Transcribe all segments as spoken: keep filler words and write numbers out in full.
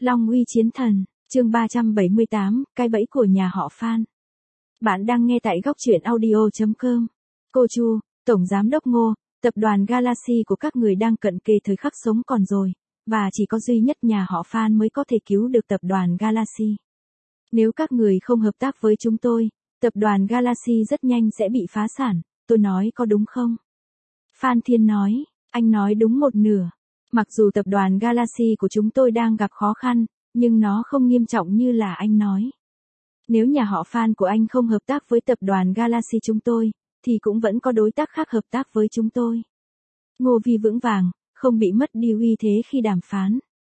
Long uy chiến thần, chương ba trăm bảy mươi tám, cái bẫy của nhà họ Phan. Bạn đang nghe tại góc truyện audio chấm com. Cô Chu, Tổng Giám đốc Ngô, tập đoàn Galaxy của các người đang cận kề thời khắc sống còn rồi, và chỉ có duy nhất nhà họ Phan mới có thể cứu được tập đoàn Galaxy. Nếu các người không hợp tác với chúng tôi, tập đoàn Galaxy rất nhanh sẽ bị phá sản, tôi nói có đúng không? Phan Thiên nói, anh nói đúng một nửa. Mặc dù tập đoàn Galaxy của chúng tôi đang gặp khó khăn, nhưng nó không nghiêm trọng như là anh nói. Nếu nhà họ Phan của anh không hợp tác với tập đoàn Galaxy chúng tôi, thì cũng vẫn có đối tác khác hợp tác với chúng tôi. Ngô Vi vững vàng, không bị mất đi uy thế khi đàm phán.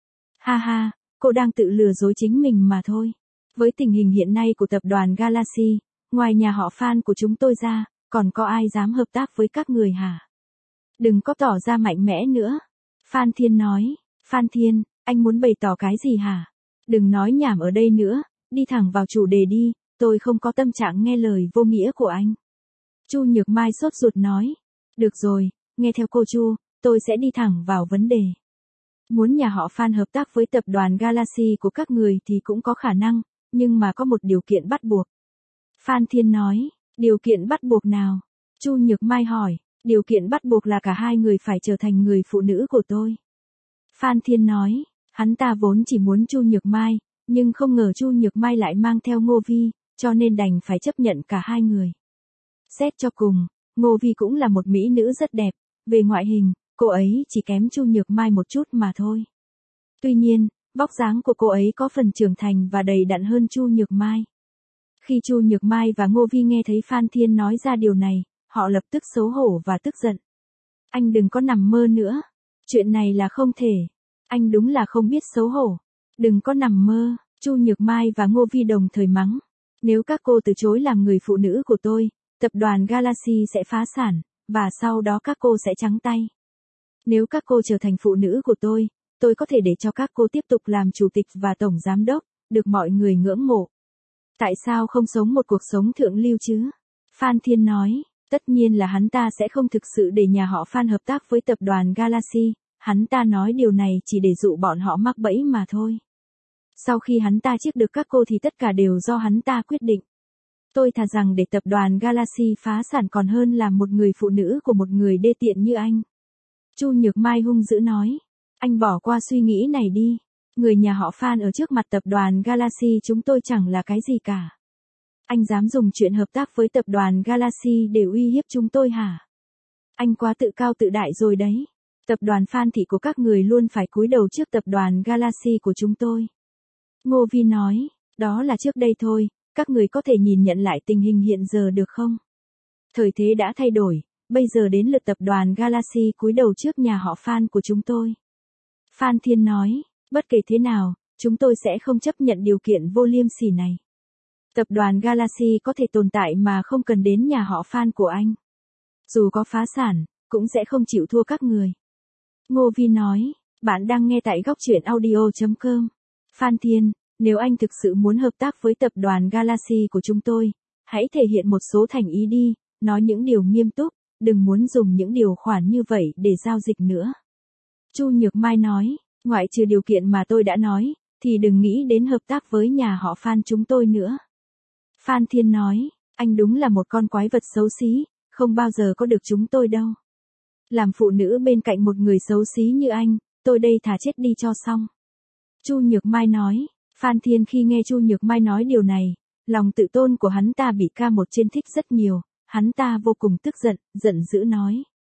Ha ha, cô đang tự lừa dối chính mình mà thôi. Với tình hình hiện nay của tập đoàn Galaxy, ngoài nhà họ Phan của chúng tôi ra, còn có ai dám hợp tác với các người hả? Đừng có tỏ ra mạnh mẽ nữa. Phan Thiên nói, Phan Thiên, anh muốn bày tỏ cái gì hả? Đừng nói nhảm ở đây nữa, đi thẳng vào chủ đề đi, tôi không có tâm trạng nghe lời vô nghĩa của anh. Chu Nhược Mai sốt ruột nói, được rồi, nghe theo cô Chu, tôi sẽ đi thẳng vào vấn đề. Muốn nhà họ Phan hợp tác với tập đoàn Galaxy của các người thì cũng có khả năng, nhưng mà có một điều kiện bắt buộc. Phan Thiên nói, điều kiện bắt buộc nào? Chu Nhược Mai hỏi. Điều kiện bắt buộc là cả hai người phải trở thành người phụ nữ của tôi. Phan Thiên nói, hắn ta vốn chỉ muốn Chu Nhược Mai, nhưng không ngờ Chu Nhược Mai lại mang theo Ngô Vi, cho nên đành phải chấp nhận cả hai người. Xét cho cùng, Ngô Vi cũng là một mỹ nữ rất đẹp, về ngoại hình, cô ấy chỉ kém Chu Nhược Mai một chút mà thôi. Tuy nhiên, vóc dáng của cô ấy có phần trưởng thành và đầy đặn hơn Chu Nhược Mai. Khi Chu Nhược Mai và Ngô Vi nghe thấy Phan Thiên nói ra điều này, họ lập tức xấu hổ và tức giận. Anh đừng có nằm mơ nữa. Chuyện này là không thể. Anh đúng là không biết xấu hổ. Đừng có nằm mơ. Chu Nhược Mai và Ngô Vi đồng thời mắng. Nếu các cô từ chối làm người phụ nữ của tôi, tập đoàn Galaxy sẽ phá sản, và sau đó các cô sẽ trắng tay. Nếu các cô trở thành phụ nữ của tôi, tôi có thể để cho các cô tiếp tục làm chủ tịch và tổng giám đốc, được mọi người ngưỡng mộ. Tại sao không sống một cuộc sống thượng lưu chứ? Phan Thiên nói. Tất nhiên là hắn ta sẽ không thực sự để nhà họ Phan hợp tác với tập đoàn Galaxy, hắn ta nói điều này chỉ để dụ bọn họ mắc bẫy mà thôi. Sau khi hắn ta chiếc được các cô thì tất cả đều do hắn ta quyết định. Tôi thà rằng để tập đoàn Galaxy phá sản còn hơn là một người phụ nữ của một người đê tiện như anh. Chu Nhược Mai hung dữ nói, anh bỏ qua suy nghĩ này đi, người nhà họ Phan ở trước mặt tập đoàn Galaxy chúng tôi chẳng là cái gì cả. Anh dám dùng chuyện hợp tác với tập đoàn Galaxy để uy hiếp chúng tôi hả? Anh quá tự cao tự đại rồi đấy. Tập đoàn Phan thị của các người luôn phải cúi đầu trước tập đoàn Galaxy của chúng tôi. Ngô Vi nói, đó là trước đây thôi, các người có thể nhìn nhận lại tình hình hiện giờ được không? Thời thế đã thay đổi, bây giờ đến lượt tập đoàn Galaxy cúi đầu trước nhà họ Phan của chúng tôi. Phan Thiên nói, bất kể thế nào, chúng tôi sẽ không chấp nhận điều kiện vô liêm sỉ này. Tập đoàn Galaxy có thể tồn tại mà không cần đến nhà họ Phan của anh. Dù có phá sản, cũng sẽ không chịu thua các người. Ngô Vi nói, bạn đang nghe tại góc truyện audio chấm com. Phan Thiên, nếu anh thực sự muốn hợp tác với tập đoàn Galaxy của chúng tôi, hãy thể hiện một số thành ý đi, nói những điều nghiêm túc, đừng muốn dùng những điều khoản như vậy để giao dịch nữa. Chu Nhược Mai nói, ngoại trừ điều kiện mà tôi đã nói, thì đừng nghĩ đến hợp tác với nhà họ Phan chúng tôi nữa. Phan Thiên nói, anh đúng là một con quái vật xấu xí, không bao giờ có được chúng tôi đâu. Làm phụ nữ bên cạnh một người xấu xí như anh, tôi đây thà chết đi cho xong. Chu Nhược Mai nói, Phan Thiên khi nghe Chu Nhược Mai nói điều này, lòng tự tôn của hắn ta bị ca một trên thích rất nhiều, hắn ta vô cùng tức giận, giận dữ nói.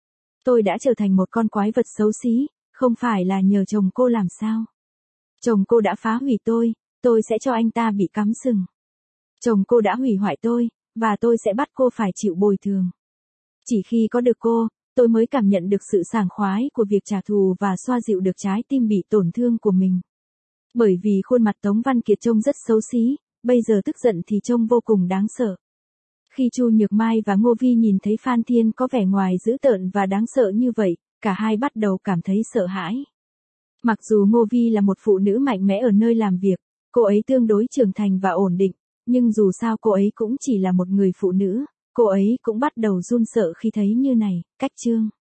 Tôi đã trở thành một con quái vật xấu xí, không phải là nhờ chồng cô làm sao. Chồng cô đã phá hủy tôi, tôi sẽ cho anh ta bị cắm sừng. Chồng cô đã hủy hoại tôi, và tôi sẽ bắt cô phải chịu bồi thường. Chỉ khi có được cô, tôi mới cảm nhận được sự sảng khoái của việc trả thù và xoa dịu được trái tim bị tổn thương của mình. Bởi vì khuôn mặt Tống Văn Kiệt trông rất xấu xí, bây giờ tức giận thì trông vô cùng đáng sợ. Khi Chu Nhược Mai và Ngô Vi nhìn thấy Phan Thiên có vẻ ngoài dữ tợn và đáng sợ như vậy, cả hai bắt đầu cảm thấy sợ hãi. Mặc dù Ngô Vi là một phụ nữ mạnh mẽ ở nơi làm việc, cô ấy tương đối trưởng thành và ổn định, nhưng dù sao cô ấy cũng chỉ là một người phụ nữ, cô ấy cũng bắt đầu run sợ khi thấy như này, cách chương.